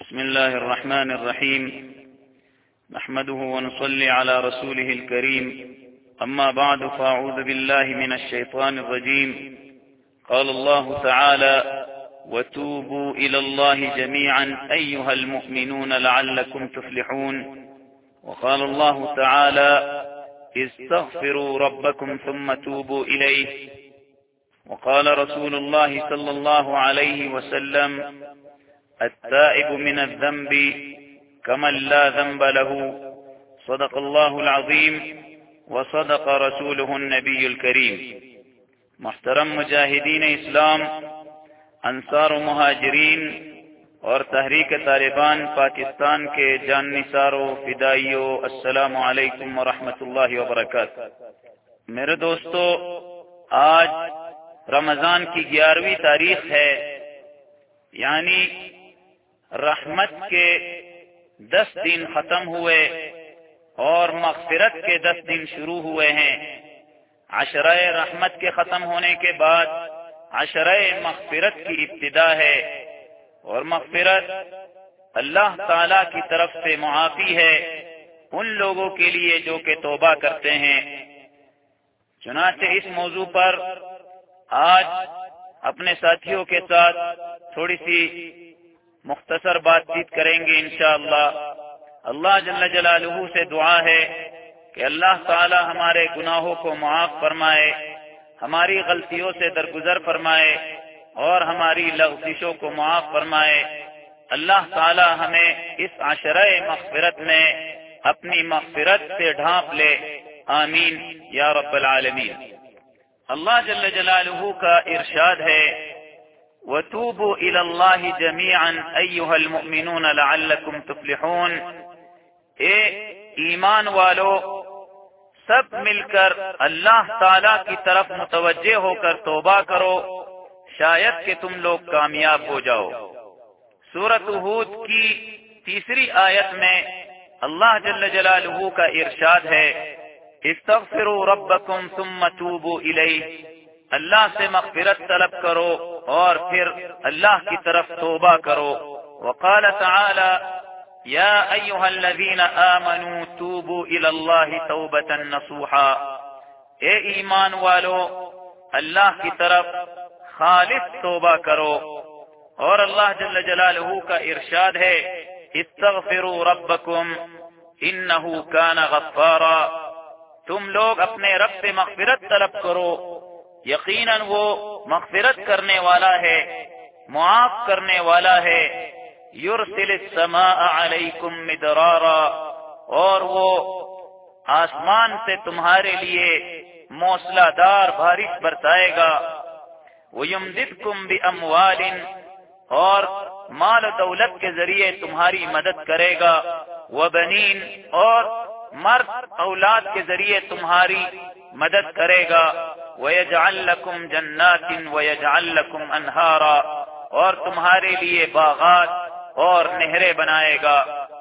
بسم الله الرحمن الرحيم. نحمده ونصلي على رسوله الكريم. أما بعد، فأعوذ بالله من الشيطان الرجيم. قال الله تعالى: وتوبوا إلى الله جميعا أيها المؤمنون لعلكم تفلحون. وقال الله تعالى: استغفروا ربكم ثم توبوا إليه. وقال رسول الله صلى الله عليه وسلم: التائب من الذنب كمن لا ذنب له. صدق الله العظيم وصدق رسوله النبی الکریم. محترم مجاہدین اسلام، انصار و مہاجرین اور تحریک طالبان پاکستان کے جان نثاروں فدائیوں، السلام علیکم ورحمۃ اللہ وبرکاتہ. میرے دوستو، آج رمضان کی 11ویں تاریخ ہے، یعنی رحمت کے 10 دن ختم ہوئے اور مغفرت کے 10 دن شروع ہوئے ہیں. عشرہ رحمت کے ختم ہونے کے بعد عشرہ مغفرت کی ابتدا ہے، اور مغفرت اللہ تعالی کی طرف سے معافی ہے ان لوگوں کے لیے جو کہ توبہ کرتے ہیں. چنانچہ اس موضوع پر آج اپنے ساتھیوں کے ساتھ تھوڑی سی مختصر بات چیت کریں گے انشاءاللہ. اللہ جل جلالہ سے دعا ہے کہ اللہ تعالی ہمارے گناہوں کو معاف فرمائے، ہماری غلطیوں سے درگزر فرمائے اور ہماری لغزشوں کو معاف فرمائے. اللہ تعالی ہمیں اس عشرہ مغفرت میں اپنی مغفرت سے ڈھانپ لے، آمین یا رب العالمین. اللہ جل جلالہ کا ارشاد ہے: وَتُوبُوا إِلَى اللَّهِ جَمِيعًا أَيُّهَا الْمُؤْمِنُونَ لَعَلَّكُمْ تُفْلِحُونَ. اے ایمان والو، سب مل کر اللہ تعالی کی طرف متوجہ ہو کر توبہ کرو، شاید کہ تم لوگ کامیاب ہو جاؤ. سورۃ ہود کی 3 آیت میں اللہ جل جلالہ کا ارشاد ہے: استغفروا ربکم ثم توبوا الیہ. اللہ سے مغفرت طلب کرو اور پھر اللہ کی طرف توبہ کرو. وقال تعالی: یا ایھا الذین آمنوا توبوا الی اللہ توبۃ نصوحا. اے ایمان والو، اللہ کی طرف خالص توبہ کرو. اور اللہ جل جلالہ کا ارشاد ہے: استغفروا ربکم انہ کان غفارا. تم لوگ اپنے رب سے مغفرت طلب کرو، یقیناً وہ مغفرت کرنے والا ہے، معاف کرنے والا ہے. یرسل السماء علیکم مدرارا. اور وہ آسمان سے تمہارے لیے موسلا دار بارش برسائے گا. وَيُمْدِدْكُمْ بِأَمْوَالٍ. اور مال و دولت کے ذریعے تمہاری مدد کرے گا. وَبَنِينَ. اور مرد اولاد کے ذریعے تمہاری مدد کرے گا. وَيَجْعَلْ لَكُمْ جَنَّاتٍ وَيَجْعَلْ لَكُمْ أَنْهَارًا. اور تمہارے لیے باغات اور نہریں بنائے گا.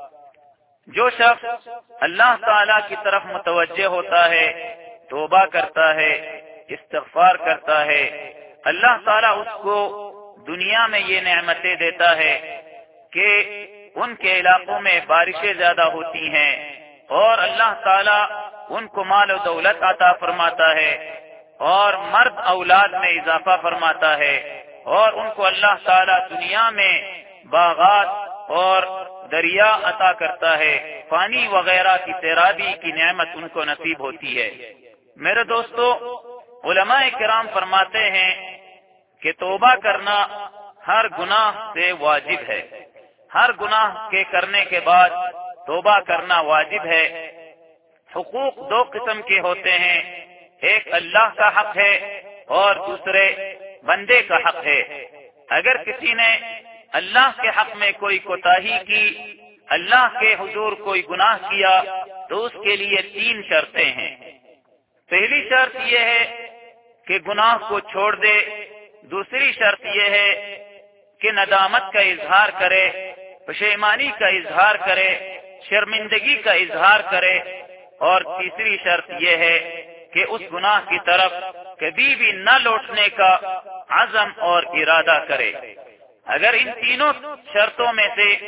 جو شخص اللہ تعالی کی طرف متوجہ ہوتا ہے، توبہ کرتا ہے، استغفار کرتا ہے، اللہ تعالی اس کو دنیا میں یہ نعمتیں دیتا ہے کہ ان کے علاقوں میں بارشیں زیادہ ہوتی ہیں، اور اللہ تعالی ان کو مال و دولت عطا فرماتا ہے، اور مرد اولاد میں اضافہ فرماتا ہے، اور ان کو اللہ تعالی دنیا میں باغات اور دریا عطا کرتا ہے، پانی وغیرہ کی سیرابی کی نعمت ان کو نصیب ہوتی ہے. میرے دوستو، علماء کرام فرماتے ہیں کہ توبہ کرنا ہر گناہ سے واجب ہے. ہر گناہ کے کرنے کے بعد توبہ کرنا واجب ہے. حقوق 2 قسم کے ہوتے ہیں، ایک اللہ کا حق ہے اور دوسرے بندے کا حق ہے. اگر کسی نے اللہ کے حق میں کوئی کوتاہی کی، اللہ کے حضور کوئی گناہ کیا، تو اس کے لیے 3 شرطیں ہیں. پہلی شرط یہ ہے کہ گناہ کو چھوڑ دے. دوسری شرط یہ ہے کہ ندامت کا اظہار کرے، پشیمانی کا اظہار کرے، شرمندگی کا اظہار کرے. اور تیسری شرط یہ ہے کہ اس گناہ کی طرف کبھی بھی نہ لوٹنے کا عزم اور ارادہ کرے. اگر ان تینوں شرطوں میں سے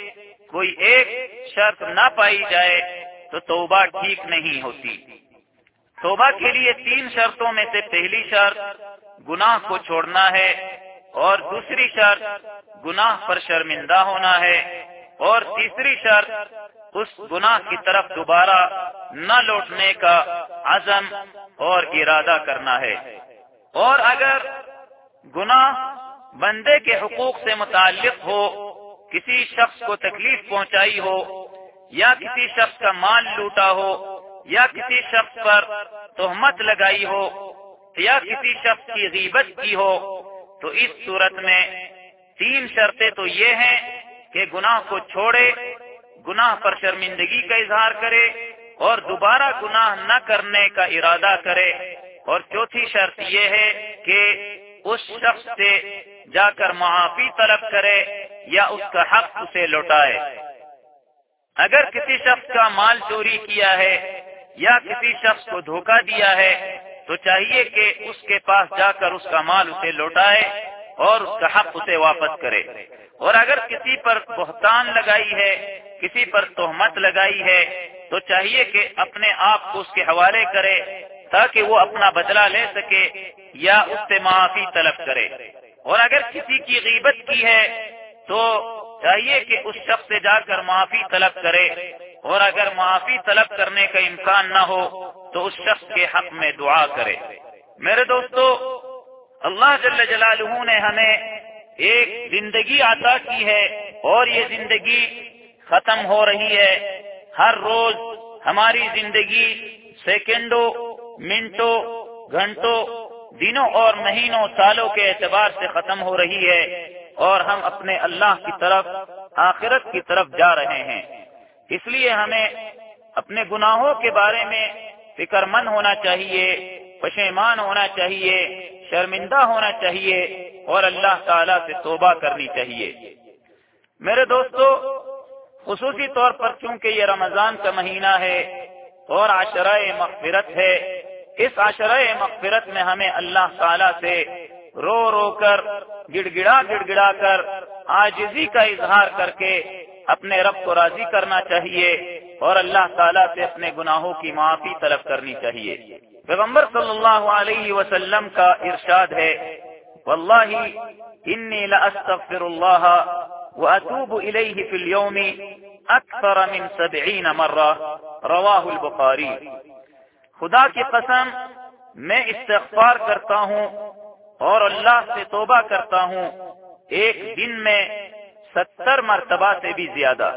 کوئی ایک شرط نہ پائی جائے تو توبہ ٹھیک نہیں ہوتی۔ توبہ کے لیے 3 شرطوں میں سے پہلی شرط گناہ کو چھوڑنا ہے، اور دوسری شرط گناہ پر شرمندہ ہونا ہے، اور تیسری شرط اس گناہ کی طرف دوبارہ نہ لوٹنے کا عزم اور ارادہ کرنا ہے۔ اور اگر گناہ بندے کے حقوق سے متعلق ہو، کسی شخص کو تکلیف پہنچائی ہو، یا کسی شخص کا مال لوٹا ہو، یا کسی شخص پر تہمت لگائی ہو، یا کسی شخص کی غیبت کی ہو، تو اس صورت میں 3 شرطیں تو یہ ہیں کہ گناہ کو چھوڑے، گناہ پر شرمندگی کا اظہار کرے، اور دوبارہ گناہ نہ کرنے کا ارادہ کرے، اور چوتھی شرط یہ ہے کہ اس شخص سے جا کر معافی طلب کرے یا اس کا حق اسے لوٹائے۔ اگر کسی شخص کا مال چوری کیا ہے یا کسی شخص کو دھوکہ دیا ہے تو چاہیے کہ اس کے پاس جا کر اس کا مال اسے لوٹائے اور اس کا حق اسے واپس کرے۔ اور اگر کسی پر بہتان لگائی ہے، کسی پر تہمت لگائی ہے، تو چاہیے کہ اپنے آپ کو اس کے حوالے کرے تاکہ وہ اپنا بدلہ لے سکے یا اس سے معافی طلب کرے۔ اور اگر کسی کی غیبت کی ہے تو چاہیے کہ اس شخص سے جا کر معافی طلب کرے، اور اگر معافی طلب کرنے کا امکان نہ ہو تو اس شخص کے حق میں دعا کرے۔ میرے دوستو، اللہ جل جلالہ نے ہمیں ایک زندگی عطا کی ہے، اور یہ زندگی ختم ہو رہی ہے۔ ہر روز ہماری زندگی سیکنڈوں، منٹوں، گھنٹوں، دنوں اور مہینوں، سالوں کے اعتبار سے ختم ہو رہی ہے، اور ہم اپنے اللہ کی طرف، آخرت کی طرف جا رہے ہیں۔ اس لیے ہمیں اپنے گناہوں کے بارے میں فکر مند ہونا چاہیے، پشیمان ہونا چاہیے، شرمندہ ہونا چاہیے، اور اللہ تعالیٰ سے توبہ کرنی چاہیے۔ میرے دوستو، خصوصی طور پر چونکہ یہ رمضان کا مہینہ ہے اور عشرہ مغفرت ہے، اس عشرہ مغفرت میں ہمیں اللہ تعالیٰ سے رو رو کر، گڑ گڑا کر، عاجزی کا اظہار کر کے اپنے رب کو راضی کرنا چاہیے، اور اللہ تعالیٰ سے اپنے گناہوں کی معافی طلب کرنی چاہیے۔ پیغمبر صلی اللہ علیہ وسلم کا ارشاد ہے، واللہ انی لاستغفر اللہ واتوب الیہ فی اليوم اکثر من 70 مرہ، رواہ البخاری۔ خدا کی قسم، میں استغفار کرتا ہوں اور اللہ سے توبہ کرتا ہوں ایک دن میں 70 مرتبہ سے بھی زیادہ،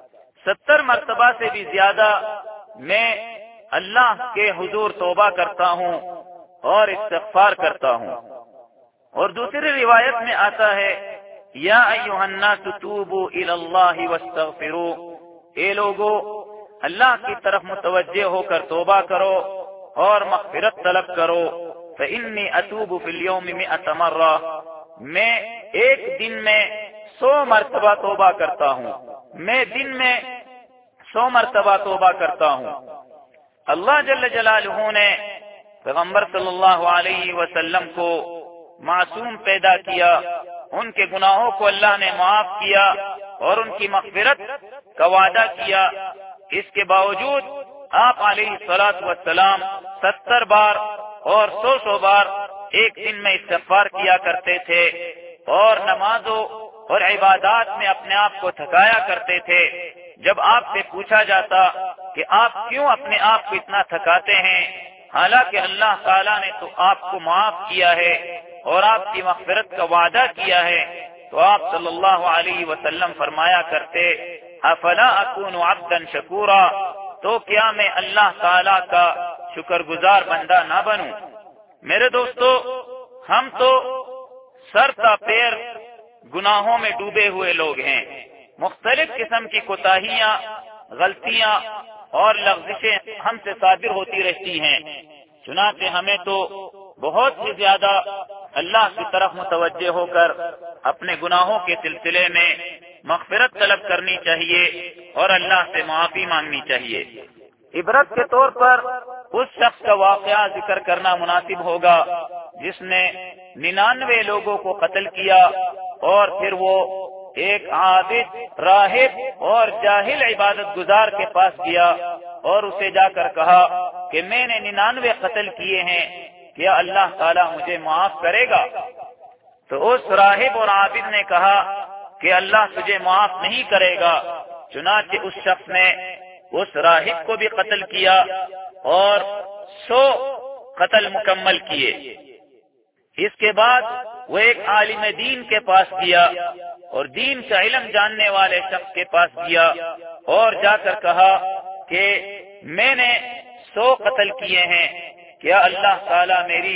70 مرتبہ سے بھی زیادہ میں اللہ کے حضور توبہ کرتا ہوں اور استغفار کرتا ہوں۔ اور دوسری روایت میں آتا ہے، یا ایھا الناس توبوا الی اللہ واستغفروا، اے لوگو اللہ کی طرف متوجہ ہو کر توبہ کرو اور مغفرت طلب کرو، فإنی اتوب فی اليوم 100 مرہ، میں ایک دن میں 100 مرتبہ توبہ کرتا ہوں، میں دن میں 100 مرتبہ توبہ کرتا ہوں۔ اللہ جل جلالہ نے پیغمبر صلی اللہ علیہ وسلم کو معصوم پیدا کیا، ان کے گناہوں کو اللہ نے معاف کیا اور ان کی مغفرت کا وعدہ کیا۔ اس کے باوجود آپ علیہ الصلوۃ والسلام 70 بار اور 100 بار ایک دن میں استغفار کیا کرتے تھے، اور نمازوں اور عبادات میں اپنے آپ کو تھکایا کرتے تھے۔ جب آپ سے پوچھا جاتا کہ آپ کیوں اپنے آپ کو اتنا تھکاتے ہیں، حالانکہ اللہ تعالیٰ نے تو آپ کو معاف کیا ہے اور آپ کی مغفرت کا وعدہ کیا ہے، تو آپ صلی اللہ علیہ وسلم فرمایا کرتے، افلا اکون عبدا شکورا، تو کیا میں اللہ تعالیٰ کا شکر گزار بندہ نہ بنوں؟ میرے دوستو، ہم تو سر تا پیر گناہوں میں ڈوبے ہوئے لوگ ہیں، مختلف قسم کی کوتاہیاں، غلطیاں اور لغزشیں ہم سے صادر ہوتی رہتی ہیں، چنانچہ ہمیں تو بہت ہی زیادہ اللہ کی طرف متوجہ ہو کر اپنے گناہوں کے سلسلے میں مغفرت طلب کرنی چاہیے اور اللہ سے معافی مانگنی چاہیے۔ عبرت کے طور پر اس شخص کا واقعہ ذکر کرنا مناسب ہوگا جس نے 99 لوگوں کو قتل کیا اور پھر وہ ایک عابد، راہب اور جاہل عبادت گزار کے پاس گیا اور اسے جا کر کہا کہ میں نے 99 قتل کیے ہیں، کیا اللہ تعالیٰ مجھے معاف کرے گا؟ تو اس راہب اور عابد نے کہا کہ اللہ تجھے معاف نہیں کرے گا۔ چنانچہ اس شخص نے اس راہب کو بھی قتل کیا اور 100 قتل مکمل کیے۔ اس کے بعد وہ ایک عالم دین کے پاس گیا اور دین کا علم جاننے والے شخص کے پاس گیا اور جا کر کہا کہ میں نے 100 قتل کیے ہیں، کیا اللہ تعالیٰ میری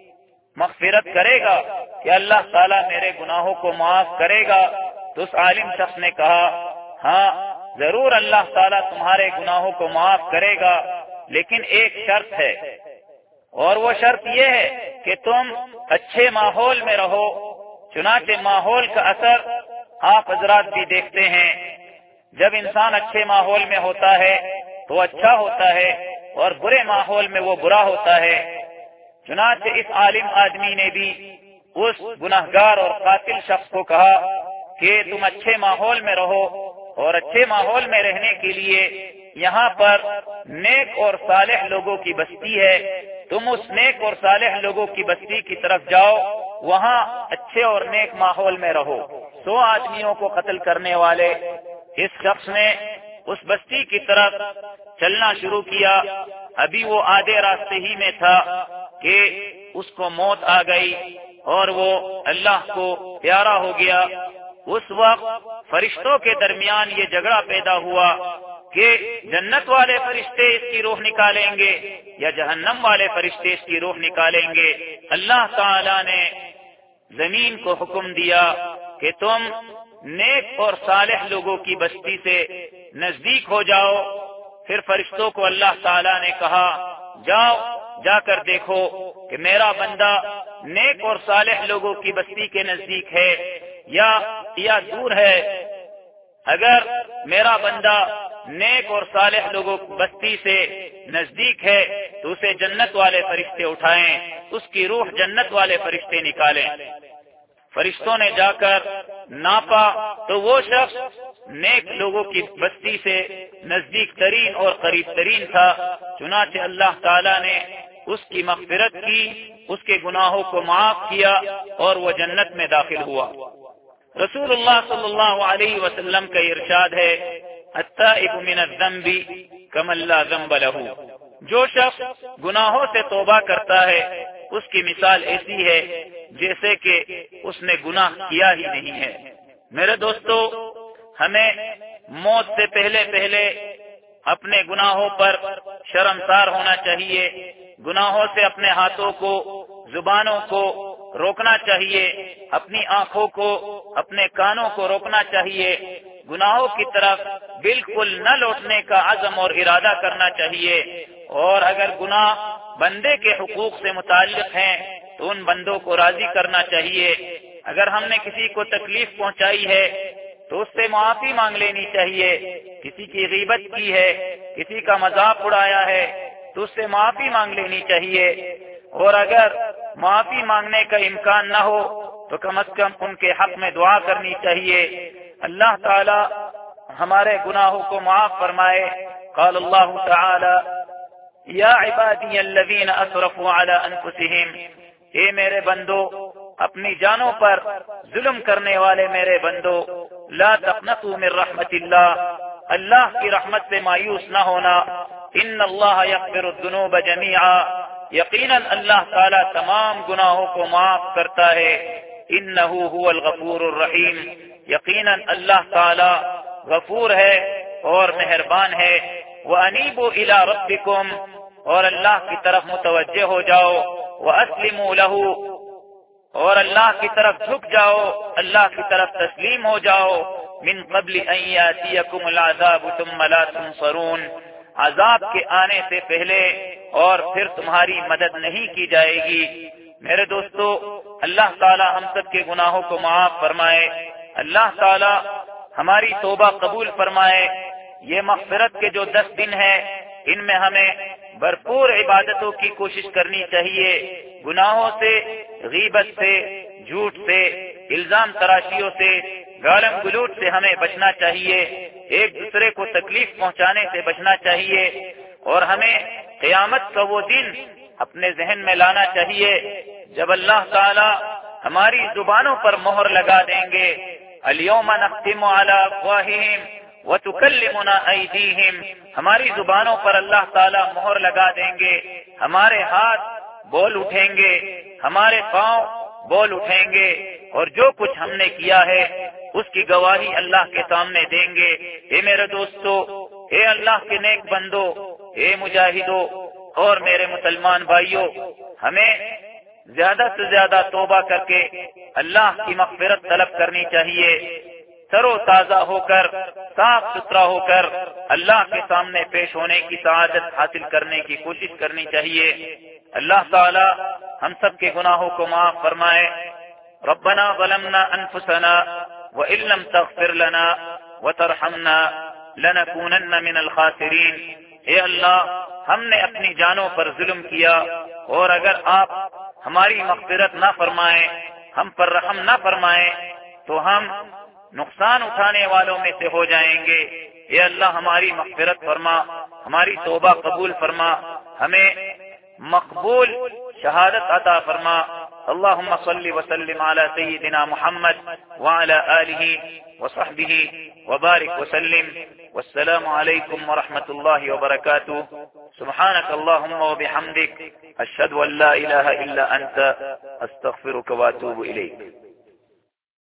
مغفرت کرے گا؟ کہ اللہ تعالیٰ میرے گناہوں کو معاف کرے گا؟ تو اس عالم شخص نے کہا ہاں ضرور اللہ تعالیٰ تمہارے گناہوں کو معاف کرے گا، لیکن ایک شرط ہے، اور وہ شرط یہ ہے کہ تم اچھے ماحول میں رہو۔ چنانچہ ماحول کا اثر آپ حضرات بھی دیکھتے ہیں، جب انسان اچھے ماحول میں ہوتا ہے تو اچھا ہوتا ہے اور برے ماحول میں وہ برا ہوتا ہے۔ چنانچہ اس عالم آدمی نے بھی اس گناہگار اور قاتل شخص کو کہا کہ تم اچھے ماحول میں رہو، اور اچھے ماحول میں رہنے کے لیے یہاں پر نیک اور صالح لوگوں کی بستی ہے، تم اس نیک اور صالح لوگوں کی بستی کی طرف جاؤ، وہاں اچھے اور نیک ماحول میں رہو۔ 100 آدمیوں کو قتل کرنے والے اس شخص نے اس بستی کی طرف چلنا شروع کیا۔ ابھی وہ آدھے راستے ہی میں تھا کہ اس کو موت آ گئی اور وہ اللہ کو پیارا ہو گیا۔ اس وقت فرشتوں کے درمیان یہ جھگڑا پیدا ہوا کہ جنت والے فرشتے اس کی روح نکالیں گے یا جہنم والے فرشتے اس کی روح نکالیں گے۔ اللہ تعالی نے زمین کو حکم دیا کہ تم نیک اور صالح لوگوں کی بستی سے نزدیک ہو جاؤ۔ پھر فرشتوں کو اللہ تعالی نے کہا جاؤ جا کر دیکھو کہ میرا بندہ نیک اور صالح لوگوں کی بستی کے نزدیک ہے یا دور ہے۔ اگر میرا بندہ نیک اور صالح لوگوں کی بستی سے نزدیک ہے تو اسے جنت والے فرشتے اٹھائیں، اس کی روح جنت والے فرشتے نکالیں۔ فرشتوں نے جا کر ناپا تو وہ شخص نیک لوگوں کی بستی سے نزدیک ترین اور قریب ترین تھا۔ چنانچہ اللہ تعالی نے اس کی مغفرت کی، اس کے گناہوں کو معاف کیا اور وہ جنت میں داخل ہوا۔ رسول اللہ صلی اللہ علیہ وسلم کا ارشاد ہے التائب من الذنب کمن لا ذنب له، جو شخص گناہوں سے توبہ کرتا ہے اس کی مثال ایسی ہے جیسے کہ اس نے گناہ کیا ہی نہیں ہے۔ میرے دوستو، ہمیں موت سے پہلے اپنے گناہوں پر شرمسار ہونا چاہیے، گناہوں سے اپنے ہاتھوں کو، زبانوں کو روکنا چاہیے، اپنی آنکھوں کو، اپنے کانوں کو روکنا چاہیے، گناہوں کی طرف بالکل نہ لوٹنے کا عزم اور ارادہ کرنا چاہیے، اور اگر گناہ بندے کے حقوق سے متعلق ہیں تو ان بندوں کو راضی کرنا چاہیے۔ اگر ہم نے کسی کو تکلیف پہنچائی ہے تو اس سے معافی مانگ لینی چاہیے، کسی کی غیبت کی ہے، کسی کا مذاق اڑایا ہے تو اس سے معافی مانگ لینی چاہیے، اور اگر معافی مانگنے کا امکان نہ ہو تو کم از کم ان کے حق میں دعا کرنی چاہیے۔ اللہ تعالی ہمارے گناہوں کو معاف فرمائے۔ قال اللہ تعالی یا عبادی الذین اسرفوا علی انفسہم، اے میرے بندو، اپنی جانوں پر ظلم کرنے والے میرے بندو، لا تقنطوا من رحمت اللہ، اللہ کی رحمت سے مایوس نہ ہونا، ان اللہ یغفر الذنوب جمیعا، یقیناً اللہ تعالی تمام گناہوں کو معاف کرتا ہے، انہ هو الغفور الرحیم، یقیناً اللہ تعالی غفور ہے اور مہربان ہے۔ وانیبوا الی ربکم، اور اللہ کی طرف متوجہ ہو جاؤ، واسلموا لہ، اور اللہ کی طرف جھک جاؤ، اللہ کی طرف تسلیم ہو جاؤ، من قبل ان یاتیکم العذاب ثم لا تنصرون، عذاب کے آنے سے پہلے اور پھر تمہاری مدد نہیں کی جائے گی۔ میرے دوستو، اللہ تعالی ہم سب کے گناہوں کو معاف فرمائے، اللہ تعالی ہماری توبہ قبول فرمائے۔ یہ مغفرت کے جو 10 دن ہیں ان میں ہمیں بھرپور عبادتوں کی کوشش کرنی چاہیے، گناہوں سے، غیبت سے، جھوٹ سے، الزام تراشیوں سے گالم گلوٹ سے ہمیں بچنا چاہیے، ایک دوسرے کو تکلیف پہنچانے سے بچنا چاہیے، اور ہمیں قیامت کا وہ دن اپنے ذہن میں لانا چاہیے جب اللہ تعالی ہماری زبانوں پر مہر لگا دیں گے، الیوم نختم علی افواہہم وتکلمنا ایدیہم، ہماری زبانوں پر اللہ تعالی مہر لگا دیں گے، ہمارے ہاتھ بول اٹھیں گے، ہمارے پاؤں بول اٹھیں گے، اور جو کچھ ہم نے کیا ہے اس کی گواہی اللہ کے سامنے دیں گے۔ اے میرے دوستو، اے اللہ کے نیک بندو، اے مجاہدو اور میرے مسلمان بھائیوں، ہمیں زیادہ سے زیادہ توبہ کر کے اللہ کی مغفرت طلب کرنی چاہیے، تر و تازہ ہو کر، صاف ستھرا ہو کر اللہ کے سامنے پیش ہونے کی سعادت حاصل کرنے کی کوشش کرنی چاہیے۔ اللہ تعالی ہم سب کے گناہوں کو معاف فرمائے۔ ربنا ظلمنا انفسنا وان لم تغفر لنا وترحمنا لنكونن من الخاسرین، اے اللہ ہم نے اپنی جانوں پر ظلم کیا، اور اگر آپ ہماری مغفرت نہ فرمائیں، ہم پر رحم نہ فرمائیں تو ہم نقصان اٹھانے والوں میں سے ہو جائیں گے۔ اے اللہ ہماری مغفرت فرما، ہماری توبہ قبول فرما، ہمیں مقبول شہادت عطا فرما۔ اللهم صل وسلم على سيدنا محمد وعلى آله وصحبه وبارك وسلم، والسلام عليكم ورحمة الله وبركاته۔ سبحانك اللهم وبحمدك، أشهد أن لا إله إلا أنت، أستغفرك وأتوب إليك۔